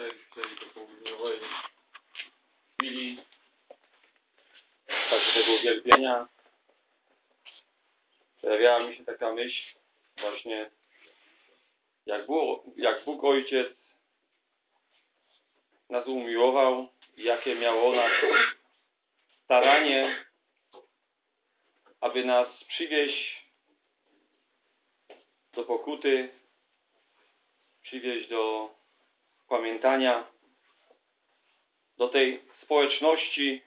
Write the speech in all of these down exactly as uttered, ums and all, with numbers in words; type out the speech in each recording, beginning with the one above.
dzisiaj w tej popołudniowej chwili także tego uwielbienia pojawiała mi się taka myśl właśnie, jak Bóg, jak Bóg Ojciec nas umiłował i jakie miało o nas staranie, aby nas przywieźć do pokuty, przywieźć do pamiętania, do tej społeczności.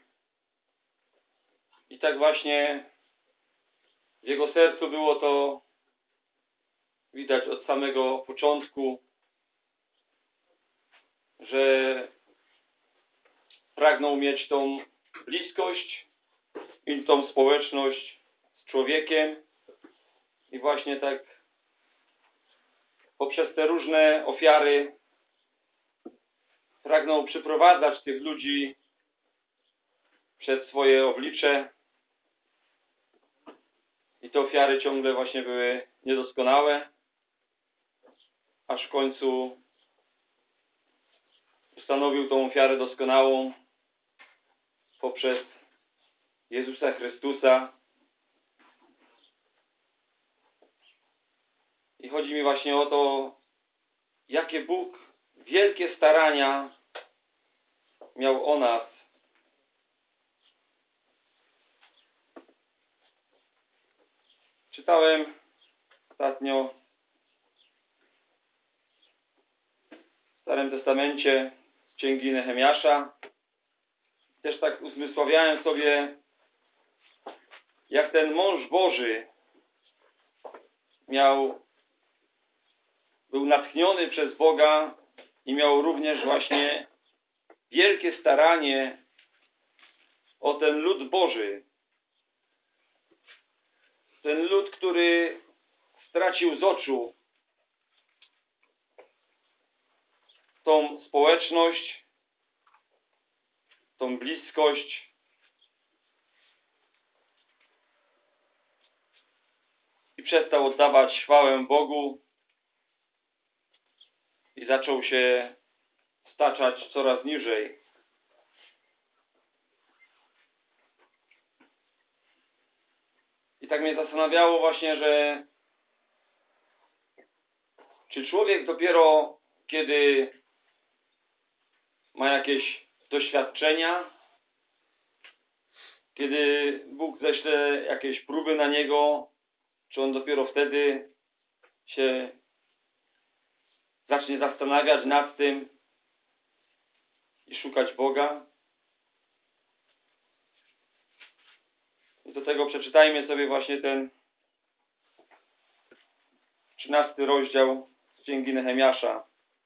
I tak właśnie w Jego sercu było to widać od samego początku, że pragnął mieć tą bliskość i tą społeczność z człowiekiem i właśnie tak poprzez te różne ofiary pragnął przyprowadzać tych ludzi przed swoje oblicze i te ofiary ciągle właśnie były niedoskonałe, aż w końcu ustanowił tą ofiarę doskonałą poprzez Jezusa Chrystusa. I chodzi mi właśnie o to, jakie Bóg wielkie starania miał o nas. Czytałem ostatnio w Starym Testamencie z Księgi Nehemiasza. Też tak uzmysławiałem sobie, jak ten mąż Boży miał, był natchniony przez Boga i miał również właśnie wielkie staranie o ten lud Boży. Ten lud, który stracił z oczu tą społeczność, tą bliskość, i przestał oddawać chwałę Bogu i zaczął się staczać coraz niżej. I tak mnie zastanawiało właśnie, że czy człowiek dopiero kiedy ma jakieś doświadczenia, kiedy Bóg ześle jakieś próby na niego, czy on dopiero wtedy się zacznie zastanawiać nad tym i szukać Boga? I do tego przeczytajmy sobie właśnie ten trzynasty rozdział z Księgi Nehemiasza.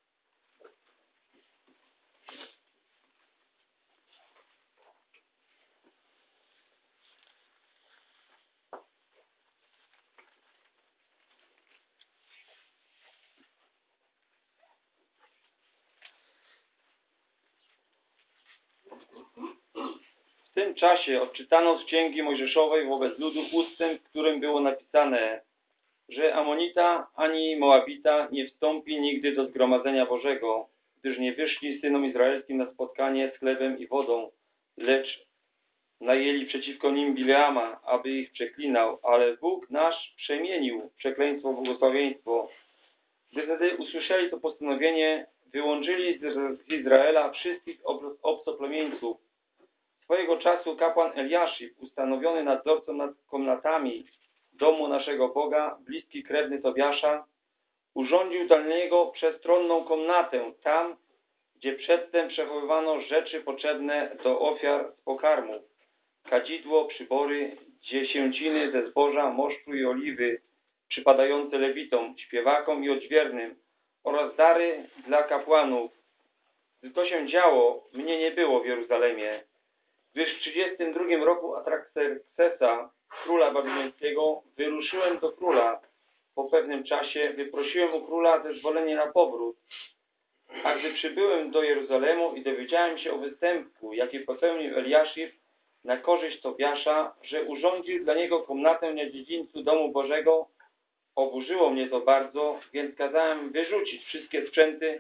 W tym czasie odczytano z Księgi Mojżeszowej wobec ludu ustęp, w którym było napisane, że Amonita ani Moabita nie wstąpi nigdy do zgromadzenia Bożego, gdyż nie wyszli synom izraelskim na spotkanie z chlebem i wodą, lecz najęli przeciwko nim Bileama, aby ich przeklinał, ale Bóg nasz przemienił przekleństwo w błogosławieństwo. Gdy wtedy usłyszeli to postanowienie, wyłączyli z Izraela wszystkich obcoplemieńców. Swojego czasu kapłan Eliaszib, ustanowiony nadzorcą nad komnatami domu naszego Boga, bliski krewny Tobiasza, urządził dla niego przestronną komnatę, tam, gdzie przedtem przechowywano rzeczy potrzebne do ofiar z pokarmów, kadzidło, przybory, dziesięciny ze zboża, moszczu i oliwy, przypadające lewitom, śpiewakom i odźwiernym, oraz dary dla kapłanów. Gdy to się działo, mnie nie było w Jeruzalemie, gdyż w trzydziestym drugim roku Artaxerxesa, króla babilońskiego, wyruszyłem do króla. Po pewnym czasie wyprosiłem u króla zezwolenie na powrót. A gdy przybyłem do Jeruzalemu i dowiedziałem się o występku, jaki popełnił Eliaszib na korzyść Tobiasza, że urządził dla niego komnatę na dziedzińcu domu Bożego, oburzyło mnie to bardzo, więc kazałem wyrzucić wszystkie sprzęty,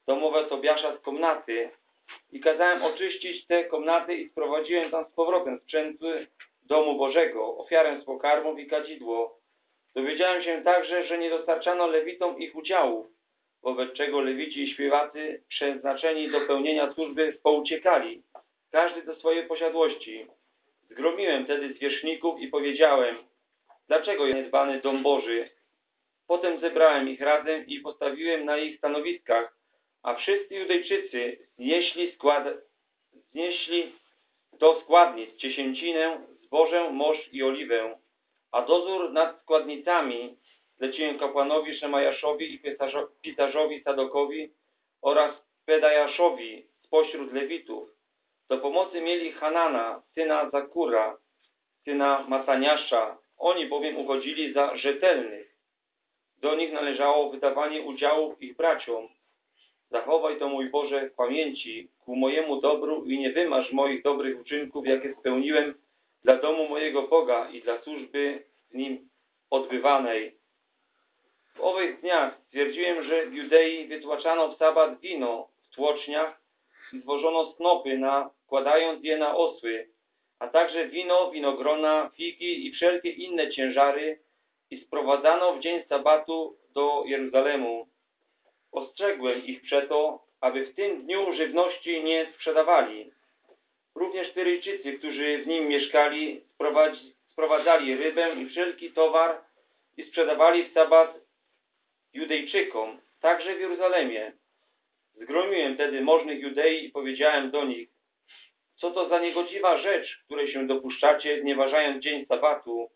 domowe Tobiasza z komnaty i kazałem oczyścić te komnaty i sprowadziłem tam z powrotem sprzęty domu Bożego, ofiarę z pokarmów i kadzidło. Dowiedziałem się także, że nie dostarczano lewitom ich udziałów, wobec czego lewici i śpiewacy przeznaczeni do pełnienia służby pouciekali, każdy do swojej posiadłości. Zgromiłem wtedy zwierzchników i powiedziałem: dlaczego jest niedbany dom Boży? Potem zebrałem ich razem i postawiłem na ich stanowiskach, a wszyscy Judejczycy znieśli, skład... znieśli do składnic dziesięcinę, zbożę, morz i oliwę, a dozór nad składnicami zleciłem kapłanowi Szemajaszowi i pisarzowi Sadokowi oraz Pedajaszowi spośród Lewitów. Do pomocy mieli Hanana, syna Zakura, syna Mataniasza. Oni bowiem uchodzili za rzetelnych. Do nich należało wydawanie udziałów ich braciom. Zachowaj to, mój Boże, w pamięci ku mojemu dobru i nie wymaż moich dobrych uczynków, jakie spełniłem dla domu mojego Boga i dla służby w nim odbywanej. W owych dniach stwierdziłem, że w Judei wytłaczano w sabat wino w tłoczniach i zwożono snopy, nakładając je na osły, a także wino, winogrona, figi i wszelkie inne ciężary i sprowadzano w dzień sabatu do Jeruzalemu. Ostrzegłem ich przeto, aby w tym dniu żywności nie sprzedawali. Również Tyryjczycy, którzy w nim mieszkali, sprowadzali rybę i wszelki towar i sprzedawali w sabat Judejczykom, także w Jeruzalemie. Zgromiłem wtedy możnych Judei i powiedziałem do nich: co to za niegodziwa rzecz, której się dopuszczacie, znieważając dzień sabatu?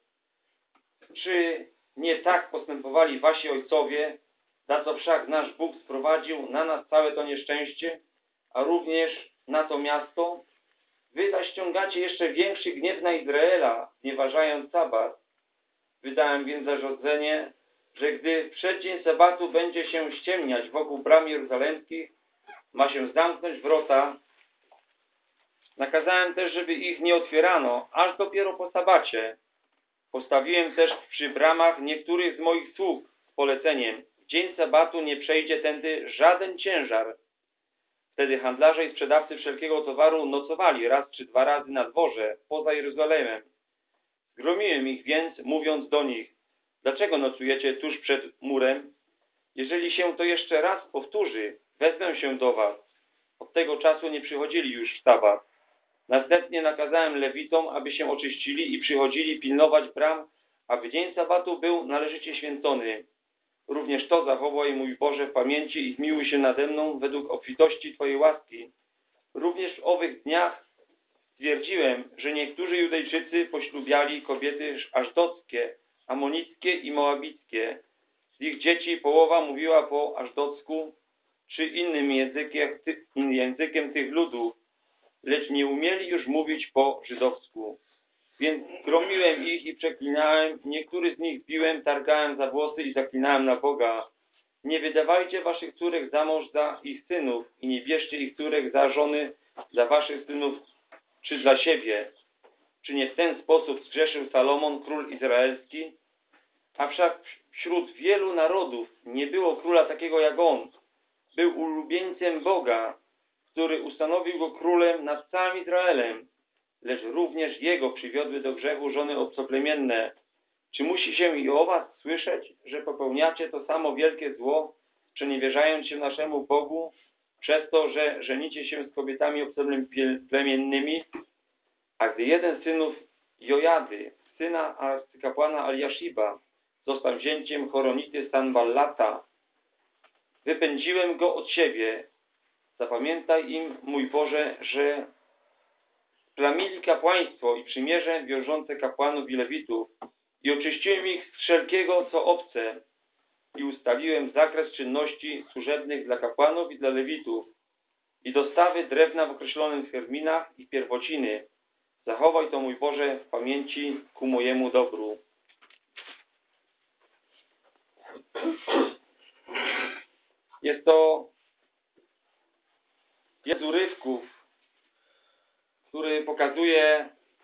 Czy nie tak postępowali wasi ojcowie, za co wszak nasz Bóg sprowadził na nas całe to nieszczęście, a również na to miasto? Wy zaś ściągacie jeszcze większy gniew na Izraela, znieważając sabat. Wydałem więc zarządzenie, że gdy w przeddzień sabatu będzie się ściemniać wokół bram jeruzalemskich, ma się zamknąć wrota. Nakazałem też, żeby ich nie otwierano, aż dopiero po sabacie. Postawiłem też przy bramach niektórych z moich sług z poleceniem: w dzień sabatu nie przejdzie tędy żaden ciężar. Wtedy handlarze i sprzedawcy wszelkiego towaru nocowali raz czy dwa razy na dworze, poza Jeruzalemem. Zgromiłem ich więc, mówiąc do nich: dlaczego nocujecie tuż przed murem? Jeżeli się to jeszcze raz powtórzy, wezmę się do was. Od tego czasu nie przychodzili już w sabat. Następnie nakazałem Lewitom, aby się oczyścili i przychodzili pilnować bram, aby dzień sabatu był należycie święcony. Również to zachowaj, mój Boże, w pamięci i zmiłuj się nade mną według obfitości Twojej łaski. Również w owych dniach stwierdziłem, że niektórzy Judejczycy poślubiali kobiety aszdockie, amonickie i moabickie. Z ich dzieci połowa mówiła po aszdocku czy innym językiem, językiem tych ludów, lecz nie umieli już mówić po żydowsku. Więc gromiłem ich i przeklinałem, niektórych z nich biłem, targałem za włosy i zaklinałem na Boga. Nie wydawajcie waszych córek za mąż za ich synów i nie bierzcie ich córek za żony dla waszych synów czy dla siebie. Czy nie w ten sposób zgrzeszył Salomon, król izraelski? A wszak wśród wielu narodów nie było króla takiego jak on. Był ulubieńcem Boga, który ustanowił go królem nad całym Izraelem, lecz również jego przywiodły do grzechu żony obcoplemienne. Czy musi się i o was słyszeć, że popełniacie to samo wielkie zło, przeniewierzając się naszemu Bogu, przez to, że żenicie się z kobietami obcoplemiennymi? A gdy jeden z synów Jojady, syna arcykapłana Aliashiba, został zięciem Horonity Sanballata, wypędziłem go od siebie. Zapamiętaj im, mój Boże, że splamili kapłaństwo i przymierze wiążące kapłanów i lewitów i oczyściłem ich z wszelkiego, co obce i ustaliłem zakres czynności służebnych dla kapłanów i dla lewitów i dostawy drewna w określonych terminach i pierwociny. Zachowaj to, mój Boże, w pamięci ku mojemu dobru. Jest to jeden z urywków, który pokazuje,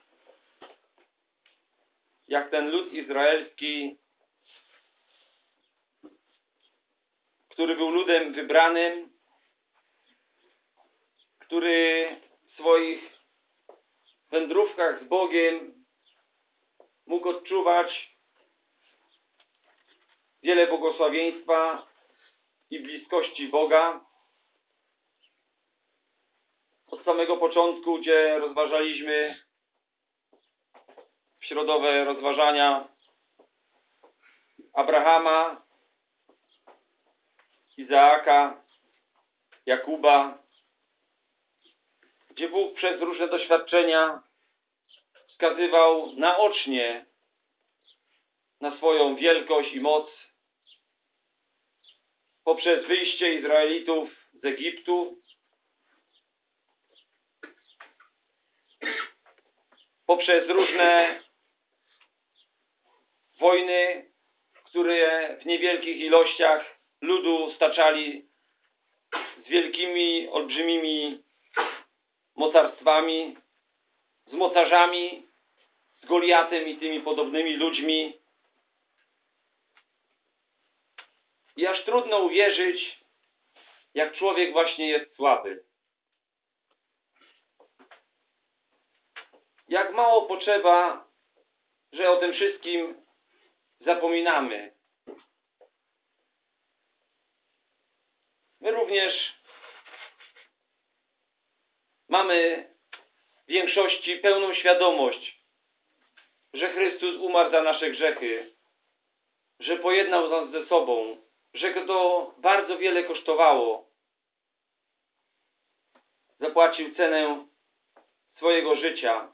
jak ten lud izraelski, który był ludem wybranym, który w swoich wędrówkach z Bogiem mógł odczuwać wiele błogosławieństwa i bliskości Boga. Od samego początku, gdzie rozważaliśmy środowe rozważania Abrahama, Izaaka, Jakuba, gdzie Bóg przez różne doświadczenia wskazywał naocznie na swoją wielkość i moc poprzez wyjście Izraelitów z Egiptu, poprzez różne wojny, które w niewielkich ilościach ludu staczali z wielkimi, olbrzymimi mocarstwami, z mocarzami, z Goliatem i tymi podobnymi ludźmi. I aż trudno uwierzyć, jak człowiek właśnie jest słaby. Jak mało potrzeba, że o tym wszystkim zapominamy. My również mamy w większości pełną świadomość, że Chrystus umarł za nasze grzechy, że pojednał nas ze sobą, że Go to bardzo wiele kosztowało. Zapłacił cenę swojego życia.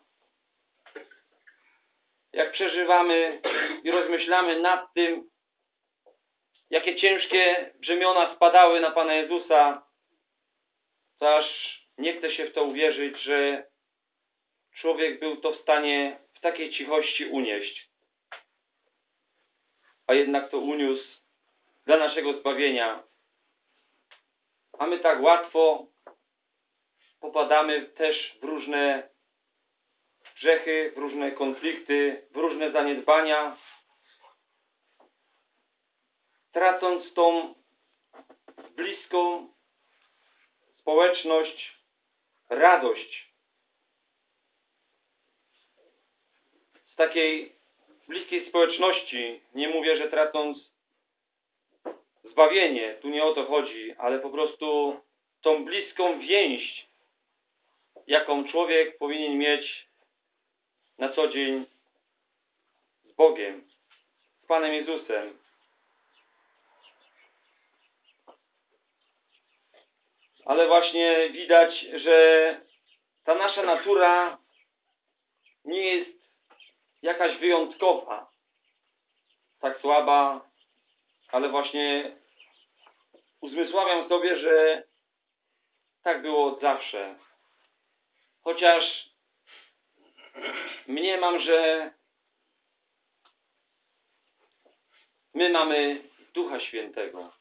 Jak przeżywamy i rozmyślamy nad tym, jakie ciężkie brzemiona spadały na Pana Jezusa, to aż nie chce się w to uwierzyć, że człowiek był to w stanie w takiej cichości unieść. A jednak to uniósł dla naszego zbawienia. A my tak łatwo popadamy też w różne grzechy, w różne konflikty, w różne zaniedbania, tracąc tą bliską społeczność, radość z takiej bliskiej społeczności. Nie mówię, że tracąc zbawienie, tu nie o to chodzi, ale po prostu tą bliską więź, jaką człowiek powinien mieć na co dzień z Bogiem, z Panem Jezusem. Ale właśnie widać, że ta nasza natura nie jest jakaś wyjątkowa, tak słaba, ale właśnie uzmysławiam sobie, że tak było od zawsze. Chociaż mniemam, że my mamy Ducha Świętego,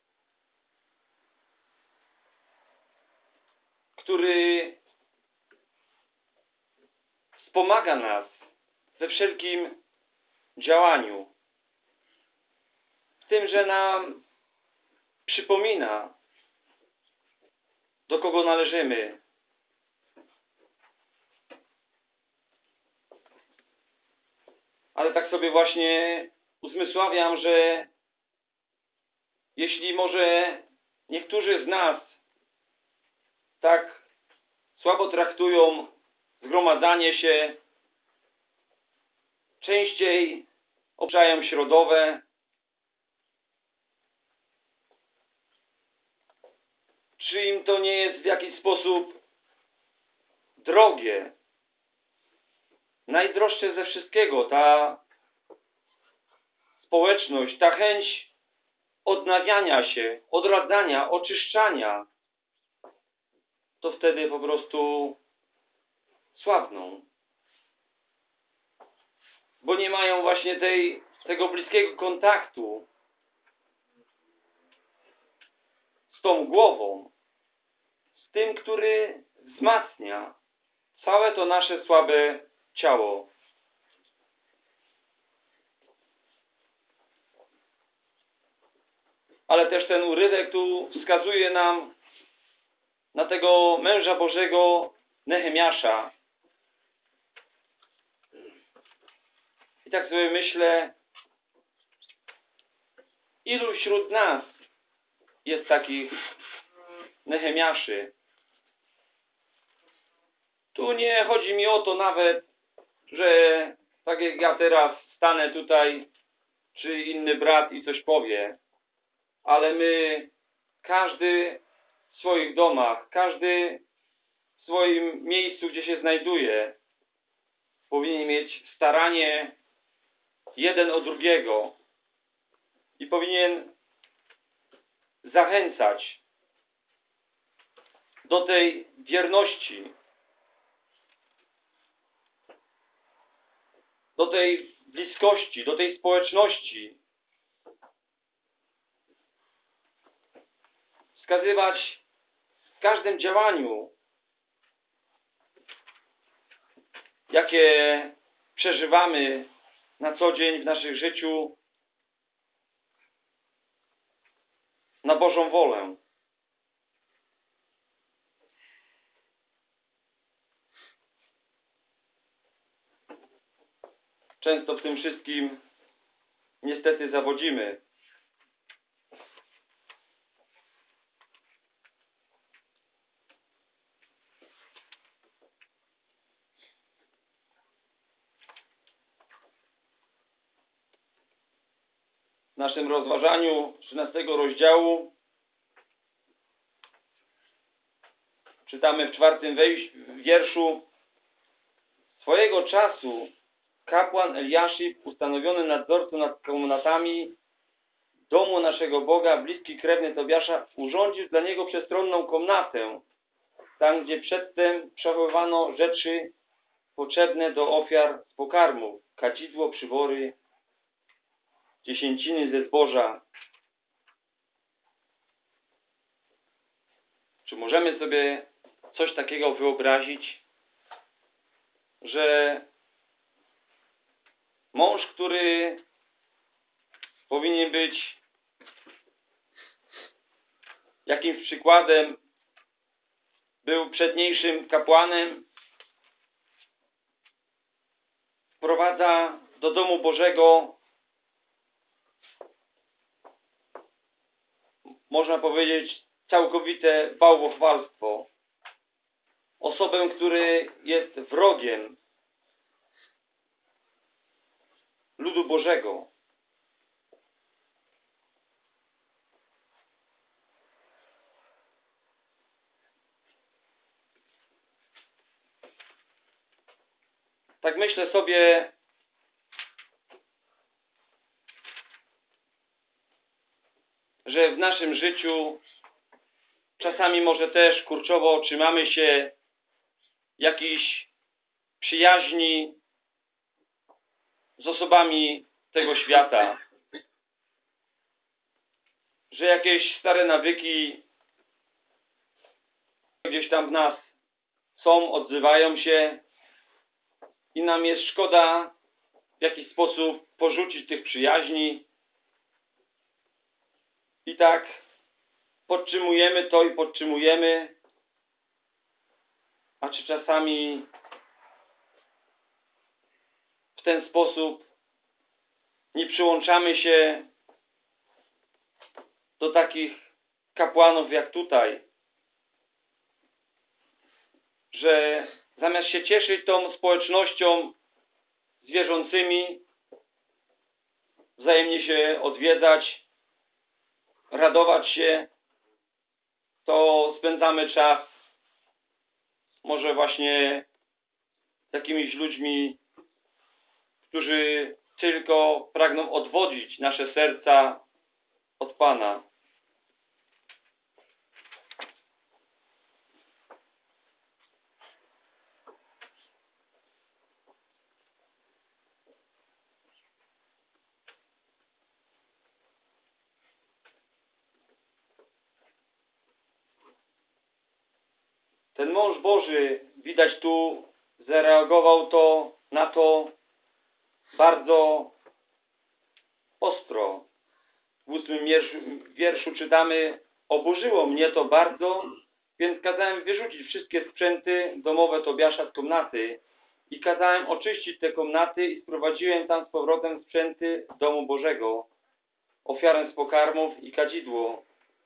który wspomaga nas we wszelkim działaniu. W tym, że nam przypomina, do kogo należymy. Ale tak sobie właśnie uzmysławiam, że jeśli może niektórzy z nas tak słabo traktują zgromadzanie się, częściej obczają środowe, czy im to nie jest w jakiś sposób drogie, najdroższe ze wszystkiego, ta społeczność, ta chęć odnawiania się, odradzania, oczyszczania, to wtedy po prostu słabną. Bo nie mają właśnie tej, tego bliskiego kontaktu z tą głową, z tym, który wzmacnia całe to nasze słabe ciało. Ale też ten urywek tu wskazuje nam na tego męża Bożego Nehemiasza. I tak sobie myślę, ilu wśród nas jest takich Nehemiaszy. Tu nie chodzi mi o to nawet, że tak jak ja teraz stanę tutaj, czy inny brat i coś powie, ale my, każdy w swoich domach, każdy w swoim miejscu, gdzie się znajduje, powinien mieć staranie jeden o drugiego i powinien zachęcać do tej wierności, do tej bliskości, do tej społeczności, wskazywać w każdym działaniu, jakie przeżywamy na co dzień w naszym życiu, na Bożą wolę. Często w tym wszystkim niestety zawodzimy. W naszym rozważaniu trzynastego rozdziału czytamy w czwartym wierszu: swojego czasu kapłan Eliaszib, ustanowiony nadzorcą nad komnatami domu naszego Boga, bliski krewny Tobiasza, urządził dla niego przestronną komnatę, tam gdzie przedtem przechowywano rzeczy potrzebne do ofiar z pokarmów, kadzidło, przybory, dziesięciny ze zboża. Czy możemy sobie coś takiego wyobrazić, że mąż, który powinien być jakimś przykładem, był przedniejszym kapłanem, wprowadza do domu Bożego, można powiedzieć, całkowite bałwochwalstwo. Osobę, który jest wrogiem ludu Bożego. Tak myślę sobie, że w naszym życiu czasami może też kurczowo trzymamy się jakichś przyjaźni z osobami tego świata. Że jakieś stare nawyki gdzieś tam w nas są, odzywają się i nam jest szkoda w jakiś sposób porzucić tych przyjaźni. I tak podtrzymujemy to i podtrzymujemy, a czy czasami w ten sposób nie przyłączamy się do takich kapłanów jak tutaj, że zamiast się cieszyć tą społecznością z wierzącymi, wzajemnie się odwiedzać, radować się, to spędzamy czas może właśnie z jakimiś ludźmi, którzy tylko pragną odwodzić nasze serca od Pana. Ten mąż Boży, widać tu, zareagował to na to bardzo ostro. W ósmym wierszu, wierszu czytamy: oburzyło mnie to bardzo Więc kazałem wyrzucić wszystkie sprzęty domowe Tobiasza z komnaty i kazałem oczyścić te komnaty i sprowadziłem tam z powrotem sprzęty domu Bożego, ofiarę z pokarmów i kadzidło.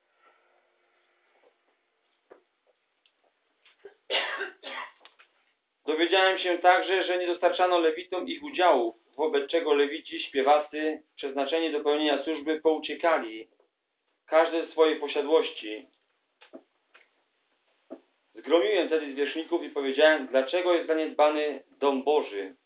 Dowiedziałem się także, że nie dostarczano lewitom ich udziałów, wobec czego lewici, śpiewacy, przeznaczeni do pełnienia służby, pouciekali, każdy ze swojej posiadłości. Zgromiłem wtedy zwierzchników i powiedziałem, dlaczego jest zaniedbany dom Boży.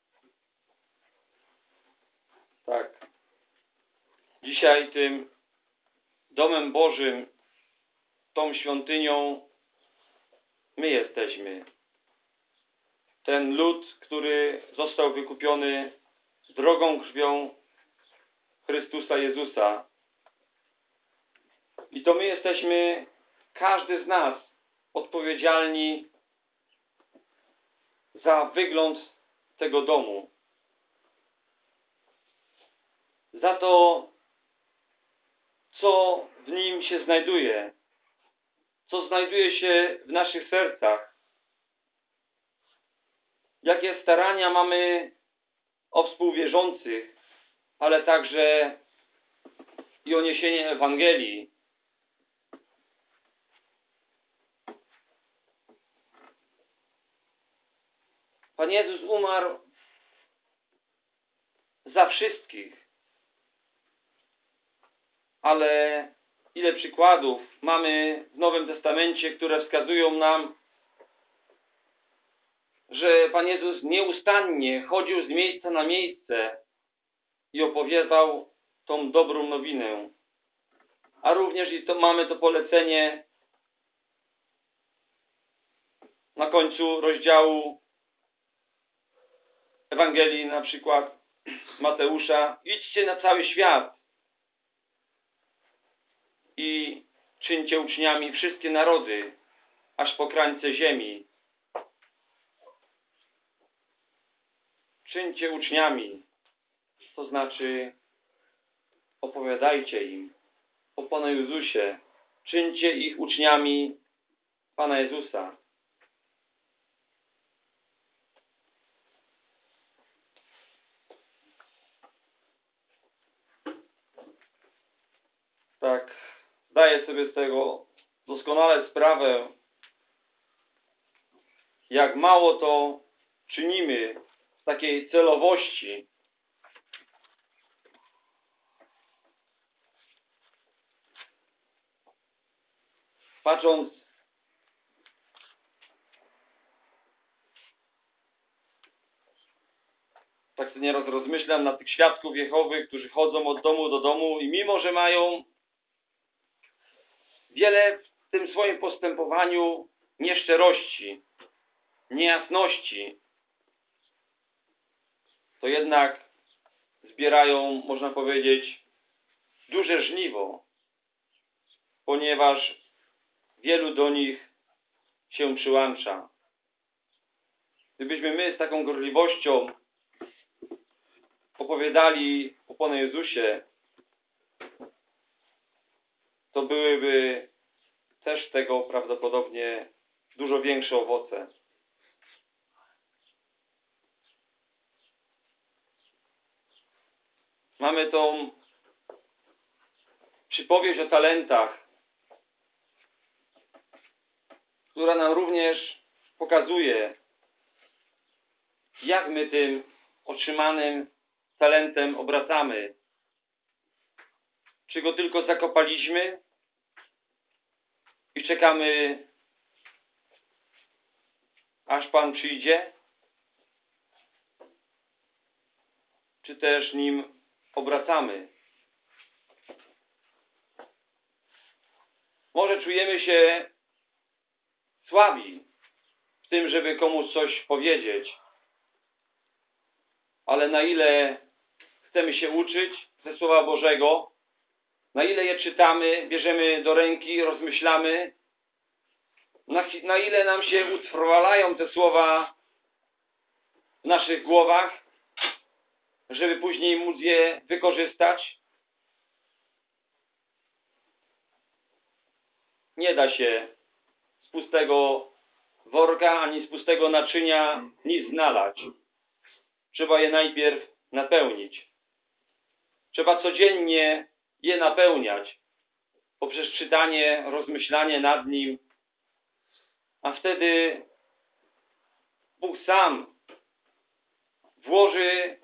Tak. Dzisiaj tym domem Bożym, tą świątynią my jesteśmy. Ten lud, który został wykupiony drogą krwią Chrystusa Jezusa. I to my jesteśmy, każdy z nas, odpowiedzialni za wygląd tego domu. Za to, co w nim się znajduje, co znajduje się w naszych sercach. Jakie starania mamy o współwierzących, ale także i o niesienie Ewangelii. Pan Jezus umarł za wszystkich. Ale ile przykładów mamy w Nowym Testamencie, które wskazują nam, że Pan Jezus nieustannie chodził z miejsca na miejsce i opowiadał tą dobrą nowinę. A również i to mamy to polecenie na końcu rozdziału Ewangelii, na przykład Mateusza. Idźcie na cały świat i czyńcie uczniami wszystkie narody, aż po krańce ziemi. Czyńcie uczniami, to znaczy opowiadajcie im o Panu Jezusie. Czyńcie ich uczniami Pana Jezusa. Tak, zdaję sobie z tego doskonale sprawę, jak mało to czynimy w takiej celowości. Patrząc tak sobie nieraz rozmyślam na tych świadków Jehowy, którzy chodzą od domu do domu i mimo, że mają wiele w tym swoim postępowaniu nieszczerości, niejasności, to jednak zbierają, można powiedzieć, duże żniwo, ponieważ wielu do nich się przyłącza. Gdybyśmy my z taką gorliwością opowiadali o Panu Jezusie, to byłyby też tego prawdopodobnie dużo większe owoce. Mamy tą przypowieść o talentach, która nam również pokazuje, jak my tym otrzymanym talentem obracamy. Czy go tylko zakopaliśmy i czekamy, aż Pan przyjdzie? Czy też nim obracamy? Może czujemy się słabi w tym, żeby komuś coś powiedzieć, ale na ile chcemy się uczyć ze Słowa Bożego, na ile je czytamy, bierzemy do ręki, rozmyślamy, na, na ile nam się utrwalają te słowa w naszych głowach, żeby później móc je wykorzystać. Nie da się pustego worka, ani z pustego naczynia nic znalać. Trzeba je najpierw napełnić. Trzeba codziennie je napełniać poprzez czytanie, rozmyślanie nad nim, a wtedy Bóg sam włoży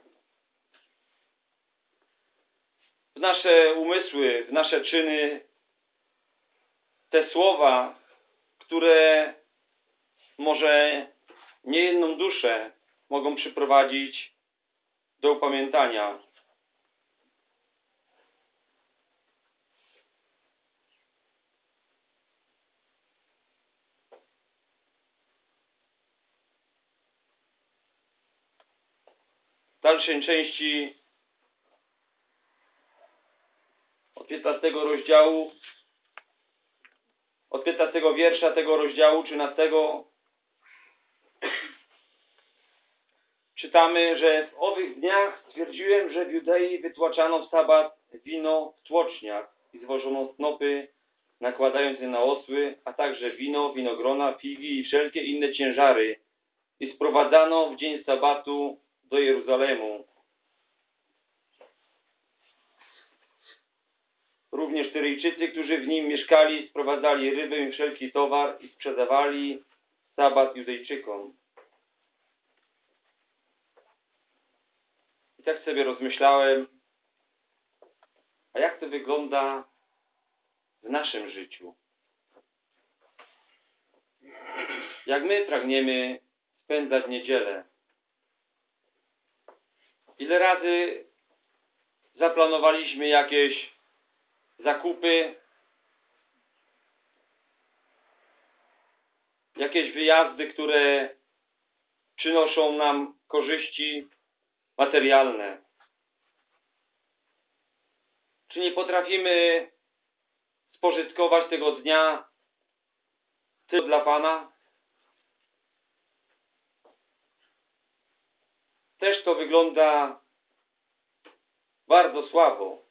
w nasze umysły, w nasze czyny te słowa, które może niejedną duszę mogą przyprowadzić do upamiętania. W dalszej części od piętnastego rozdziału, od piętnastego wiersza tego rozdziału trzynastego czytamy, że w owych dniach stwierdziłem, że w Judei wytłaczano w sabat wino w tłoczniach i zwożono snopy, nakładając je na osły, a także wino, winogrona, figi i wszelkie inne ciężary i sprowadzano w dzień sabatu do Jeruzalemu. Również Tyryjczycy, którzy w nim mieszkali, sprowadzali rybę i wszelki towar i sprzedawali sabat Judejczykom. I tak sobie rozmyślałem, a jak to wygląda w naszym życiu? Jak my pragniemy spędzać niedzielę? Ile razy zaplanowaliśmy jakieś zakupy, jakieś wyjazdy, które przynoszą nam korzyści materialne? Czy nie potrafimy spożytkować tego dnia tylko dla Pana? Też to wygląda bardzo słabo.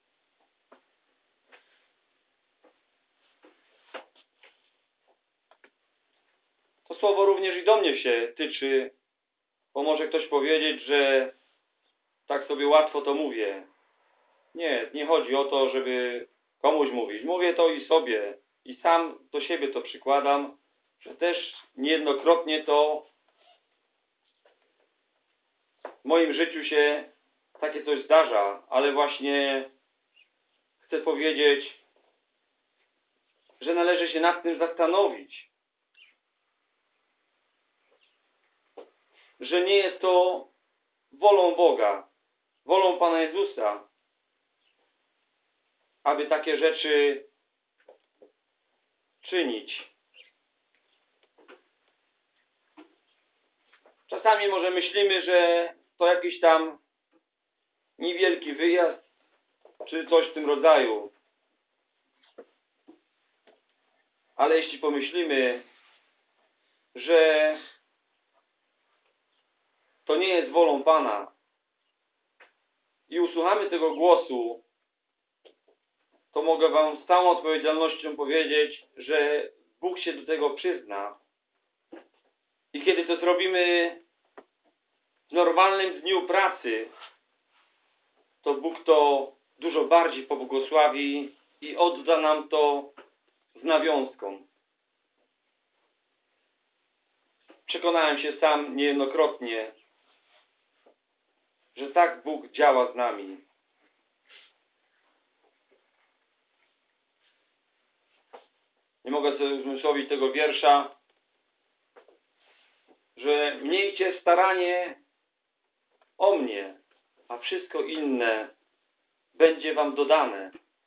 To słowo również i do mnie się tyczy, bo może ktoś powiedzieć, że tak sobie łatwo to mówię. Nie, nie chodzi o to, żeby komuś mówić. Mówię to i sobie. I sam do siebie to przykładam, że też niejednokrotnie to w moim życiu się takie coś zdarza, ale właśnie chcę powiedzieć, że należy się nad tym zastanowić. Że nie jest to wolą Boga, wolą Pana Jezusa, aby takie rzeczy czynić. Czasami może myślimy, że to jakiś tam niewielki wyjazd, czy coś w tym rodzaju. Ale jeśli pomyślimy, że to nie jest wolą Pana i usłuchamy tego głosu, to mogę Wam z całą odpowiedzialnością powiedzieć, że Bóg się do tego przyzna. I kiedy to zrobimy w normalnym dniu pracy, to Bóg to dużo bardziej pobłogosławi i odda nam to z nawiązką. Przekonałem się sam niejednokrotnie, że tak Bóg działa z nami. Nie mogę sobie uzmysłowić tego wiersza, że miejcie staranie o mnie, a wszystko inne będzie wam dodane.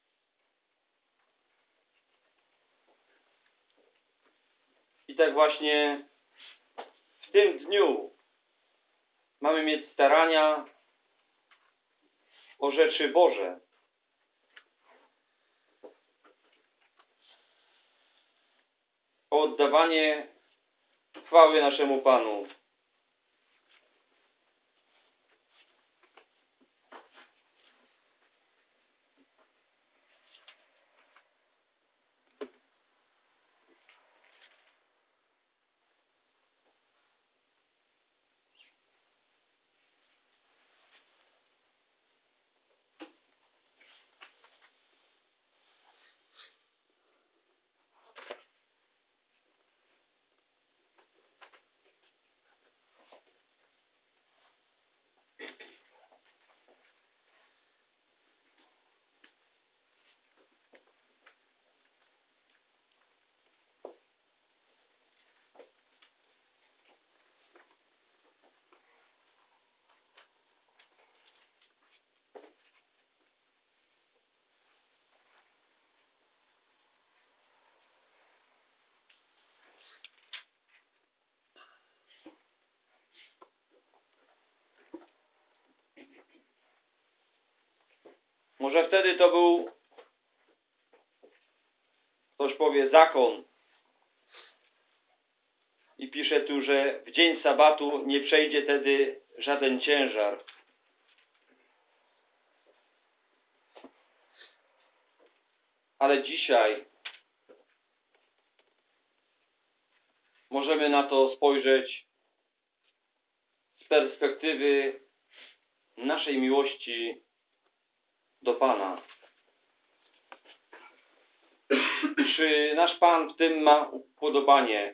I tak właśnie w tym dniu mamy mieć starania o rzeczy Boże. O oddawanie chwały naszemu Panu. Może wtedy to był, ktoś powie, zakon. I pisze tu, że w dzień sabatu nie przejdzie wtedy żaden ciężar. Ale dzisiaj możemy na to spojrzeć z perspektywy naszej miłości do Pana. Czy nasz Pan w tym ma upodobanie?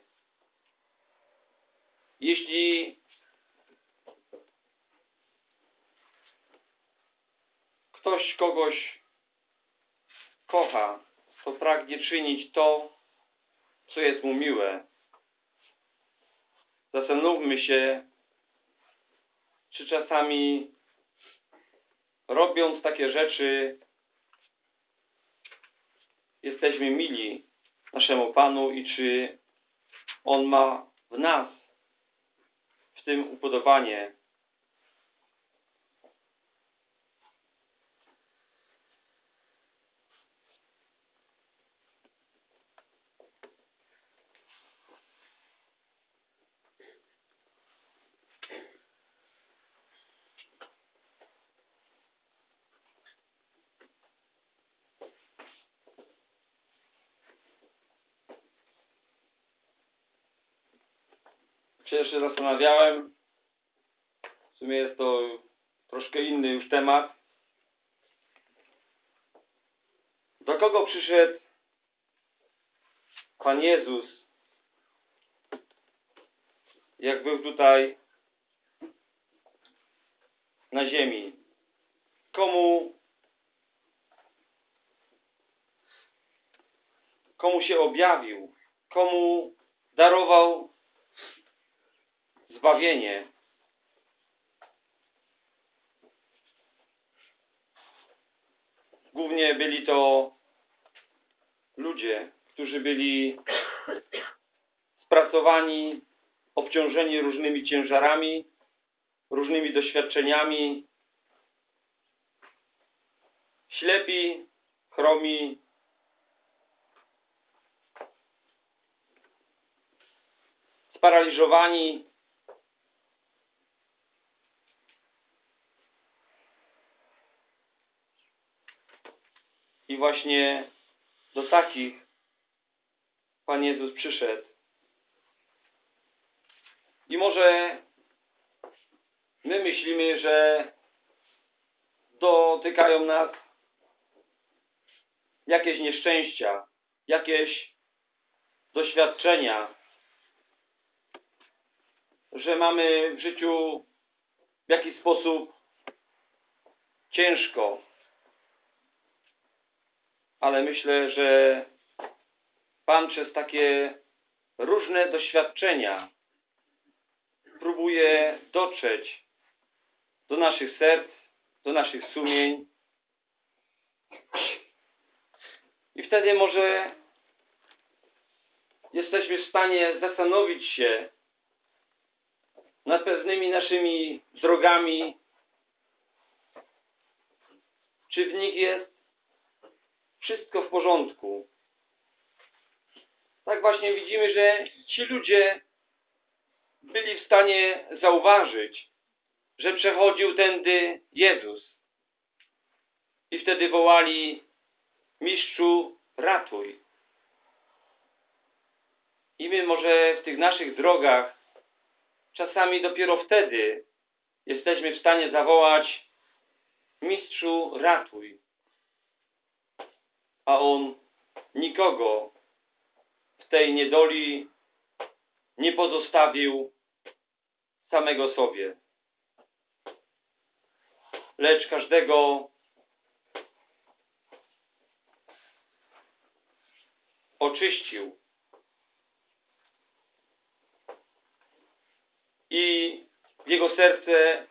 Jeśli ktoś kogoś kocha, to pragnie czynić to, co jest mu miłe. Zastanówmy się, czy czasami robiąc takie rzeczy jesteśmy mili naszemu Panu i czy On ma w nas w tym upodobanie. Się jeszcze zastanawiałem, w sumie jest to troszkę inny już temat. Do kogo przyszedł Pan Jezus, jak był tutaj na ziemi? Komu, komu się objawił? Komu darował zbawienie? Głównie byli to ludzie, którzy byli spracowani, obciążeni różnymi ciężarami, różnymi doświadczeniami, ślepi, chromi, sparaliżowani, i właśnie do takich Pan Jezus przyszedł. I może my myślimy, że dotykają nas jakieś nieszczęścia, jakieś doświadczenia, że mamy w życiu w jakiś sposób ciężko. Ale myślę, że Pan przez takie różne doświadczenia próbuje dotrzeć do naszych serc, do naszych sumień. I wtedy może jesteśmy w stanie zastanowić się nad pewnymi naszymi drogami, czy w nich jest wszystko w porządku. Tak właśnie widzimy, że ci ludzie byli w stanie zauważyć, że przechodził tędy Jezus. I wtedy wołali: Mistrzu, ratuj. I my może w tych naszych drogach czasami dopiero wtedy jesteśmy w stanie zawołać: Mistrzu, ratuj. A On nikogo w tej niedoli nie pozostawił samego sobie, lecz każdego oczyścił i w jego serce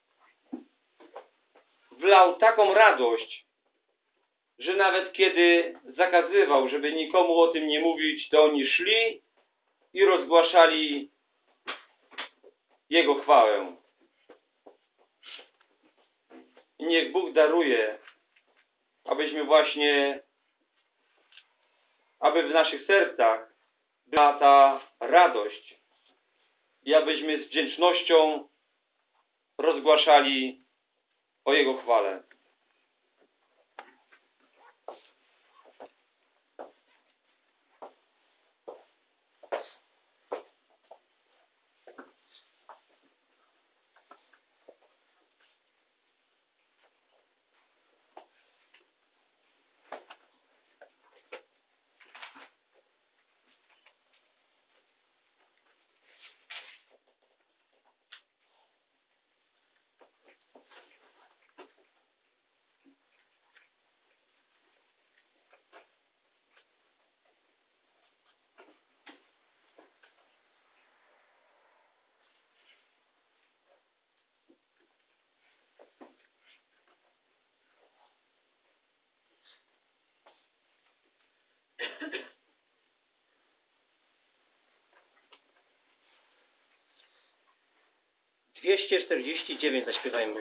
wlał taką radość, że nawet kiedy zakazywał, żeby nikomu o tym nie mówić, to oni szli i rozgłaszali Jego chwałę. I niech Bóg daruje abyśmy właśnie, aby w naszych sercach była ta radość i abyśmy z wdzięcznością rozgłaszali o Jego chwale. dwieście czterdzieści dziewięć zaśpiewajmy.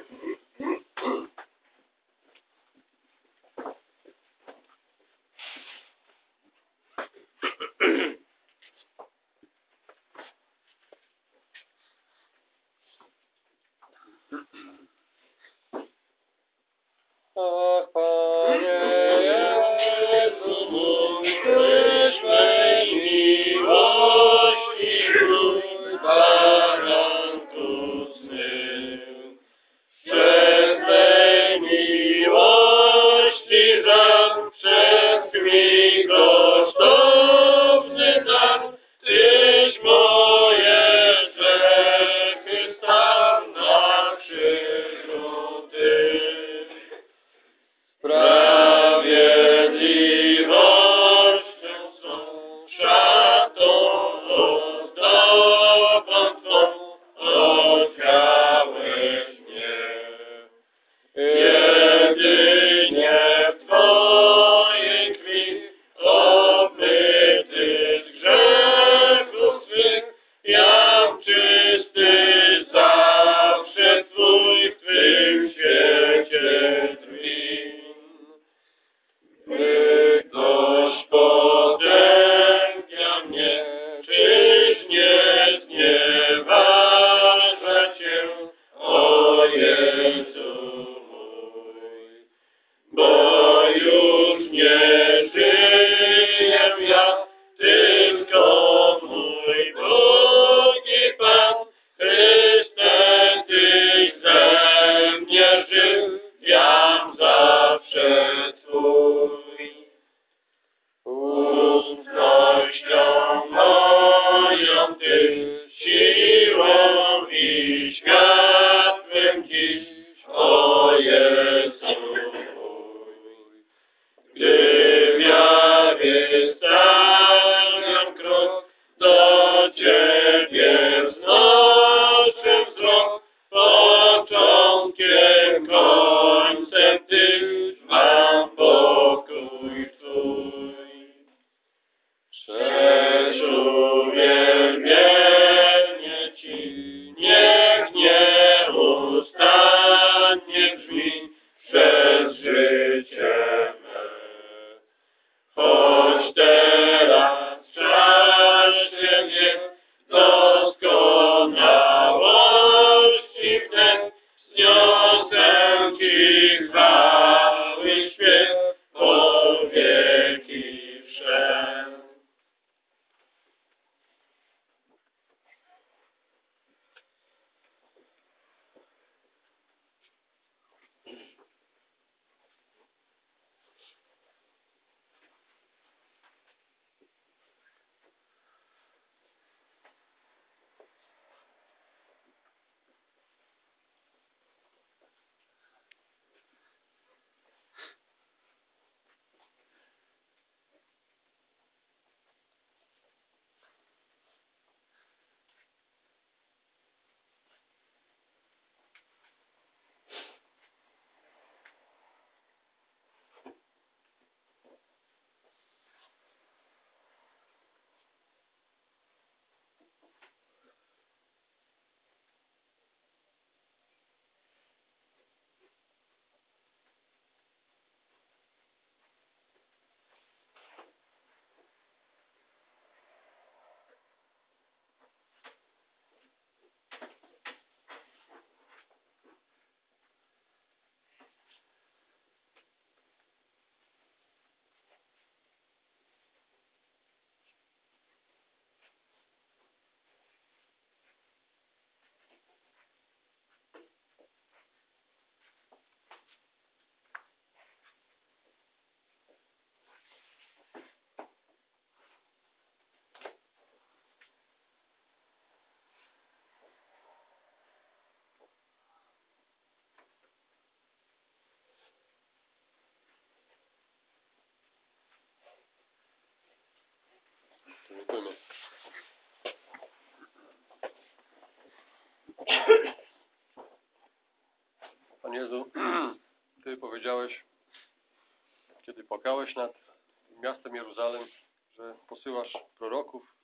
Ach, Panie Jezu mój, Tyś mej miłości król, baranku sny. Przez Twej miłości żal, przez krwi kosztowny dar, Tyś moje grzechy sam na krzyżu Ty. Sprawiedliwością swą, szatą ozdobą Twą odziałeś mnie. Jedynie w Twojej krwi obmyty z grzechów swych, jam czysty zawsze Twój w Twym świecie drwi. Gdy ktoś potępia mnie, czyż nie znieważa Cię, o Jezu mój? Bo już nie żyję ja, tylko mój Bóg i Pan, Chryste, Tyś ze mnie żył, jam zawsze Twój. Ufnością moją Ty, siłą i światłem dziś, o Jezu mój. Gdy wiary stawiam krok, do Ciebie wznoszę wzrok, początkiem, końcem Ty, mam pokój Twój. Przez uwielbienie Ci niech nieustannie brzmi przez życie me. Choć teraz w czasie wiek Dziękujemy. Panie Jezu, Ty powiedziałeś, kiedy płakałeś nad miastem Jeruzalem, że posyłasz proroków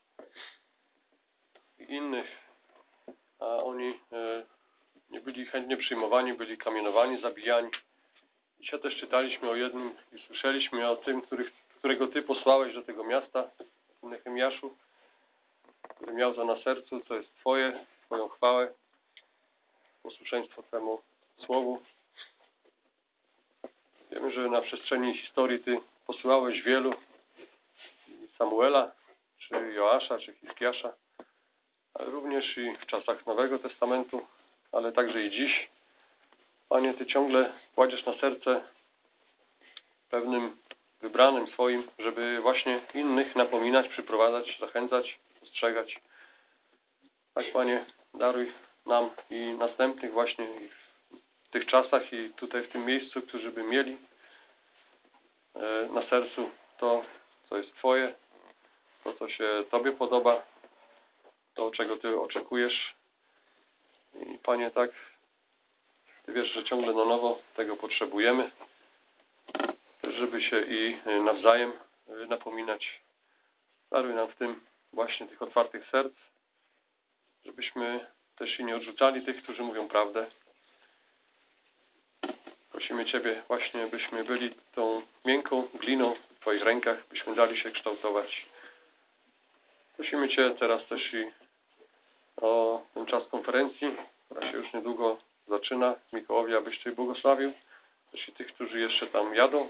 i innych, a oni e, nie byli chętnie przyjmowani, byli kamienowani, zabijani. Dzisiaj też czytaliśmy o jednym i słyszeliśmy o tym, których, którego Ty posłałeś do tego miasta, Nehemiaszu, który miał za na sercu, co jest Twoje, Twoją chwałę, posłuszeństwo temu słowu. Wiemy, że na przestrzeni historii Ty posyłałeś wielu, Samuela, czy Joasza, czy Hiskiasza, ale również i w czasach Nowego Testamentu, ale także i dziś. Panie, Ty ciągle kładziesz na serce pewnym wybranym swoim, żeby właśnie innych napominać, przyprowadzać, zachęcać, ostrzegać. Tak, Panie, daruj nam i następnych właśnie i w tych czasach i tutaj w tym miejscu, którzy by mieli na sercu to, co jest Twoje, to, co się Tobie podoba, to, czego Ty oczekujesz. I Panie, tak, Ty wiesz, że ciągle na nowo tego potrzebujemy, żeby się i nawzajem napominać. Daruj nam w tym właśnie tych otwartych serc, żebyśmy też i nie odrzucali tych, którzy mówią prawdę. Prosimy Ciebie właśnie, byśmy byli tą miękką gliną w Twoich rękach, byśmy dali się kształtować. Prosimy Cię teraz też i o ten czas konferencji, która się już niedługo zaczyna. Mikołowi, abyś Ty błogosławił. Też i tych, którzy jeszcze tam jadą.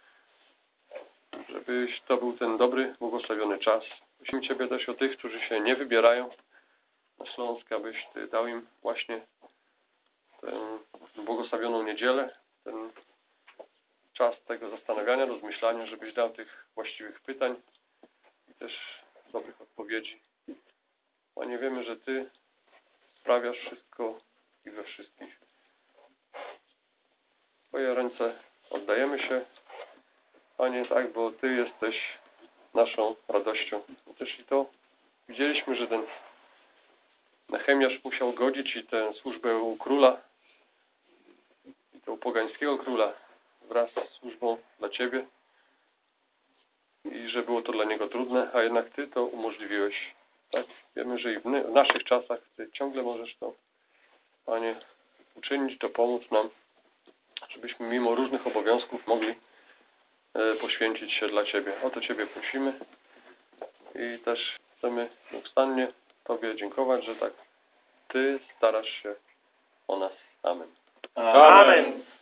Żebyś to był ten dobry, błogosławiony czas. Prosimy Ciebie też o tych, którzy się nie wybierają na Śląsk, abyś Ty dał im właśnie tę błogosławioną niedzielę, ten czas tego zastanawiania, rozmyślania, żebyś dał tych właściwych pytań i też dobrych odpowiedzi. Panie, wiemy, że Ty sprawiasz wszystko i we wszystkich. W Twoje ręce oddajemy się, Panie, tak, bo Ty jesteś naszą radością. I też i to widzieliśmy, że ten Nehemiasz musiał godzić i tę służbę u króla, i to u pogańskiego króla wraz z służbą dla Ciebie i że było to dla niego trudne, a jednak Ty to umożliwiłeś. Tak, wiemy, że i w naszych czasach Ty ciągle możesz to, Panie, uczynić, to pomóc nam, żebyśmy mimo różnych obowiązków mogli e, poświęcić się dla Ciebie. O to Ciebie prosimy i też chcemy nieustannie Tobie dziękować, że tak Ty starasz się o nas. Amen. Amen.